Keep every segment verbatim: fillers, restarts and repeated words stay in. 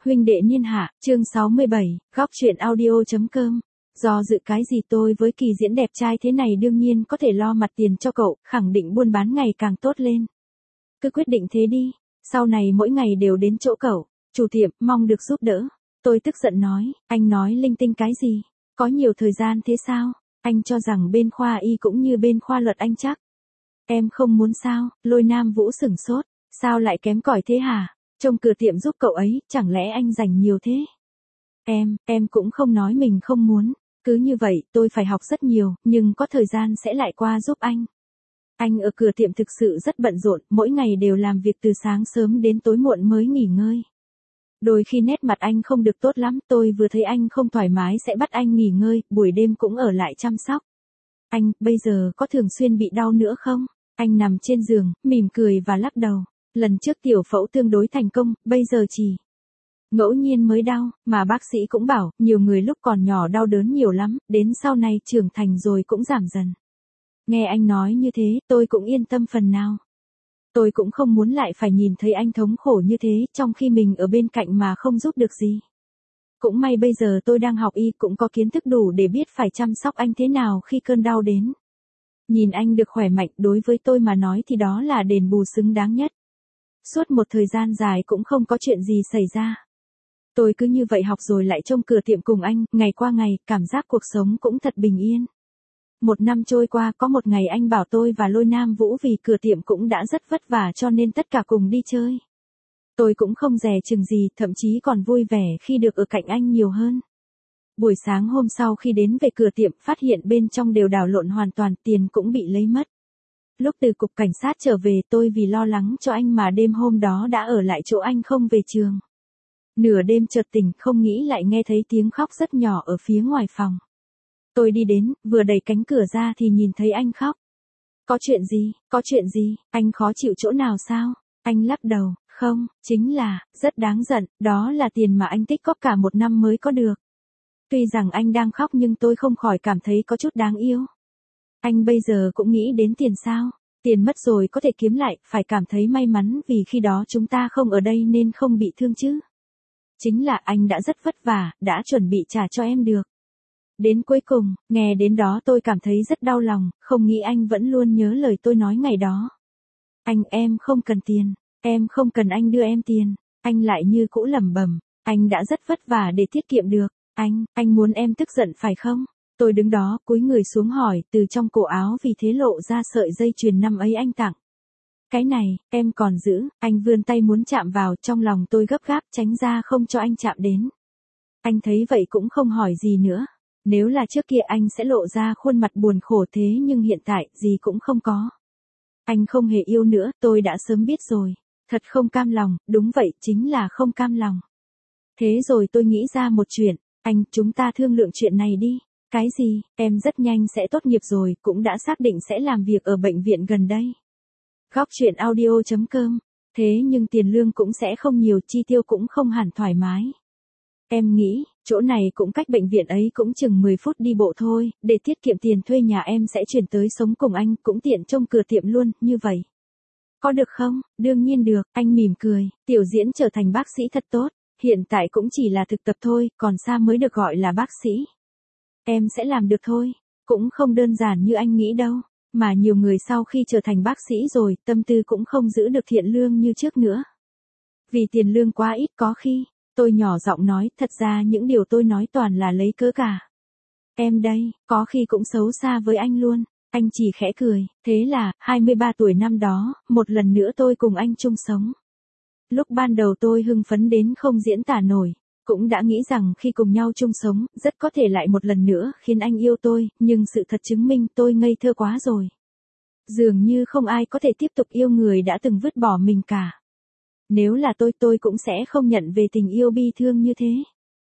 Huynh đệ niên hạ, chương sáu mươi bảy, góc truyện audio.com. Do dự cái gì tôi với Kỳ Diễn đẹp trai thế này đương nhiên có thể lo mặt tiền cho cậu, khẳng định buôn bán ngày càng tốt lên. Cứ quyết định thế đi, sau này mỗi ngày đều đến chỗ cậu, chủ tiệm, mong được giúp đỡ. Tôi tức giận nói, anh nói linh tinh cái gì, có nhiều thời gian thế sao, anh cho rằng bên khoa y cũng như bên khoa luật anh chắc. Em không muốn sao, Lôi Nam Vũ sửng sốt, sao lại kém cỏi thế hả? Trông cửa tiệm giúp cậu ấy, chẳng lẽ anh dành nhiều thế? Em, em cũng không nói mình không muốn, cứ như vậy tôi phải học rất nhiều, nhưng có thời gian sẽ lại qua giúp anh. Anh ở cửa tiệm thực sự rất bận rộn, mỗi ngày đều làm việc từ sáng sớm đến tối muộn mới nghỉ ngơi. Đôi khi nét mặt anh không được tốt lắm, tôi vừa thấy anh không thoải mái sẽ bắt anh nghỉ ngơi, buổi đêm cũng ở lại chăm sóc. Anh, bây giờ có thường xuyên bị đau nữa không? Anh nằm trên giường, mỉm cười và lắc đầu. Lần trước tiểu phẫu tương đối thành công, bây giờ chỉ ngẫu nhiên mới đau, mà bác sĩ cũng bảo, nhiều người lúc còn nhỏ đau đớn nhiều lắm, đến sau này trưởng thành rồi cũng giảm dần. Nghe anh nói như thế, tôi cũng yên tâm phần nào. Tôi cũng không muốn lại phải nhìn thấy anh thống khổ như thế, trong khi mình ở bên cạnh mà không giúp được gì. Cũng may bây giờ tôi đang học y cũng có kiến thức đủ để biết phải chăm sóc anh thế nào khi cơn đau đến. Nhìn anh được khỏe mạnh đối với tôi mà nói thì đó là đền bù xứng đáng nhất. Suốt một thời gian dài cũng không có chuyện gì xảy ra. Tôi cứ như vậy học rồi lại trông cửa tiệm cùng anh, ngày qua ngày, cảm giác cuộc sống cũng thật bình yên. Một năm trôi qua, có một ngày anh bảo tôi và Lôi Nam Vũ vì cửa tiệm cũng đã rất vất vả cho nên tất cả cùng đi chơi. Tôi cũng không dè chừng gì, thậm chí còn vui vẻ khi được ở cạnh anh nhiều hơn. Buổi sáng hôm sau khi đến về cửa tiệm, phát hiện bên trong đều đảo lộn hoàn toàn, tiền cũng bị lấy mất. Lúc từ cục cảnh sát trở về, tôi vì lo lắng cho anh mà đêm hôm đó đã ở lại chỗ anh không về trường. Nửa đêm chợt tỉnh, không nghĩ lại nghe thấy tiếng khóc rất nhỏ ở phía ngoài phòng. Tôi đi đến, vừa đẩy cánh cửa ra thì nhìn thấy anh khóc. Có chuyện gì, có chuyện gì, anh khó chịu chỗ nào sao? Anh lắc đầu, không, chính là, rất đáng giận, đó là tiền mà anh tích góp cả một năm mới có được. Tuy rằng anh đang khóc nhưng tôi không khỏi cảm thấy có chút đáng yêu. Anh bây giờ cũng nghĩ đến tiền sao? Tiền mất rồi có thể kiếm lại, phải cảm thấy may mắn vì khi đó chúng ta không ở đây nên không bị thương chứ. Chính là anh đã rất vất vả, đã chuẩn bị trả cho em được. Đến cuối cùng, nghe đến đó tôi cảm thấy rất đau lòng, không nghĩ anh vẫn luôn nhớ lời tôi nói ngày đó. Anh, em không cần tiền, em không cần anh đưa em tiền. Anh lại như cũ lẩm bẩm, anh đã rất vất vả để tiết kiệm được. Anh, anh muốn em tức giận phải không? Tôi đứng đó, cúi người xuống hỏi, từ trong cổ áo vì thế lộ ra sợi dây chuyền năm ấy anh tặng. Cái này, em còn giữ, anh vươn tay muốn chạm vào, trong lòng tôi gấp gáp tránh ra không cho anh chạm đến. Anh thấy vậy cũng không hỏi gì nữa. Nếu là trước kia anh sẽ lộ ra khuôn mặt buồn khổ thế nhưng hiện tại, gì cũng không có. Anh không hề yêu nữa, tôi đã sớm biết rồi. Thật không cam lòng, đúng vậy, chính là không cam lòng. Thế rồi tôi nghĩ ra một chuyện, anh, chúng ta thương lượng chuyện này đi. Cái gì, em rất nhanh sẽ tốt nghiệp rồi, cũng đã xác định sẽ làm việc ở bệnh viện gần đây. Góc truyện audio.com, thế nhưng tiền lương cũng sẽ không nhiều, chi tiêu cũng không hẳn thoải mái. Em nghĩ, chỗ này cũng cách bệnh viện ấy cũng chừng mười phút đi bộ thôi, để tiết kiệm tiền thuê nhà em sẽ chuyển tới sống cùng anh, cũng tiện trông cửa tiệm luôn, như vậy. Có được không? Đương nhiên được, anh mỉm cười, Tiểu Diễn trở thành bác sĩ thật tốt, hiện tại cũng chỉ là thực tập thôi, còn xa mới được gọi là bác sĩ. Em sẽ làm được thôi, cũng không đơn giản như anh nghĩ đâu, mà nhiều người sau khi trở thành bác sĩ rồi, tâm tư cũng không giữ được thiện lương như trước nữa. Vì tiền lương quá ít có khi, tôi nhỏ giọng nói, thật ra những điều tôi nói toàn là lấy cớ cả. Em đây, có khi cũng xấu xa với anh luôn, anh chỉ khẽ cười, thế là, hai mươi ba tuổi năm đó, một lần nữa tôi cùng anh chung sống. Lúc ban đầu tôi hưng phấn đến không diễn tả nổi. Cũng đã nghĩ rằng khi cùng nhau chung sống, rất có thể lại một lần nữa khiến anh yêu tôi, nhưng sự thật chứng minh tôi ngây thơ quá rồi. Dường như không ai có thể tiếp tục yêu người đã từng vứt bỏ mình cả. Nếu là tôi tôi cũng sẽ không nhận về tình yêu bi thương như thế.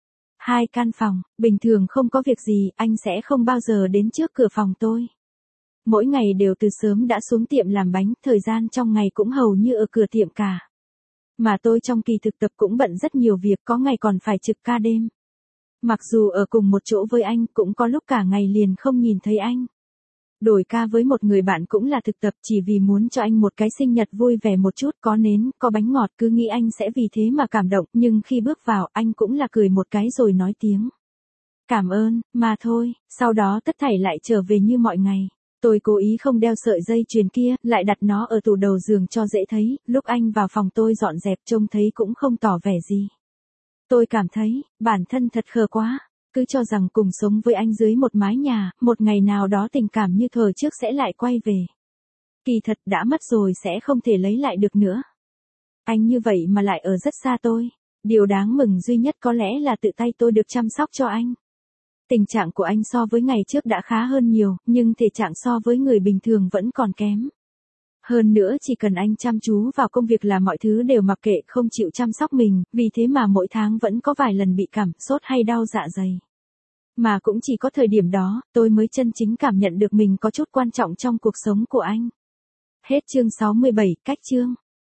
Hai căn phòng, bình thường không có việc gì, anh sẽ không bao giờ đến trước cửa phòng tôi. Mỗi ngày đều từ sớm đã xuống tiệm làm bánh, thời gian trong ngày cũng hầu như ở cửa tiệm cả. Mà tôi trong kỳ thực tập cũng bận rất nhiều việc, có ngày còn phải trực ca đêm. Mặc dù ở cùng một chỗ với anh, cũng có lúc cả ngày liền không nhìn thấy anh. Đổi ca với một người bạn cũng là thực tập, chỉ vì muốn cho anh một cái sinh nhật vui vẻ một chút, có nến, có bánh ngọt, cứ nghĩ anh sẽ vì thế mà cảm động, nhưng khi bước vào, anh cũng là cười một cái rồi nói tiếng cảm ơn, mà thôi, sau đó tất thảy lại trở về như mọi ngày. Tôi cố ý không đeo sợi dây chuyền kia, lại đặt nó ở tủ đầu giường cho dễ thấy, lúc anh vào phòng tôi dọn dẹp trông thấy cũng không tỏ vẻ gì. Tôi cảm thấy, bản thân thật khờ quá, cứ cho rằng cùng sống với anh dưới một mái nhà, một ngày nào đó tình cảm như thời trước sẽ lại quay về. Kỳ thật đã mất rồi sẽ không thể lấy lại được nữa. Anh như vậy mà lại ở rất xa tôi. Điều đáng mừng duy nhất có lẽ là tự tay tôi được chăm sóc cho anh. Tình trạng của anh so với ngày trước đã khá hơn nhiều, nhưng thể trạng so với người bình thường vẫn còn kém. Hơn nữa chỉ cần anh chăm chú vào công việc là mọi thứ đều mặc kệ, không chịu chăm sóc mình, vì thế mà mỗi tháng vẫn có vài lần bị cảm, sốt hay đau dạ dày. Mà cũng chỉ có thời điểm đó, tôi mới chân chính cảm nhận được mình có chút quan trọng trong cuộc sống của anh. Hết chương sáu mươi bảy, cách chương.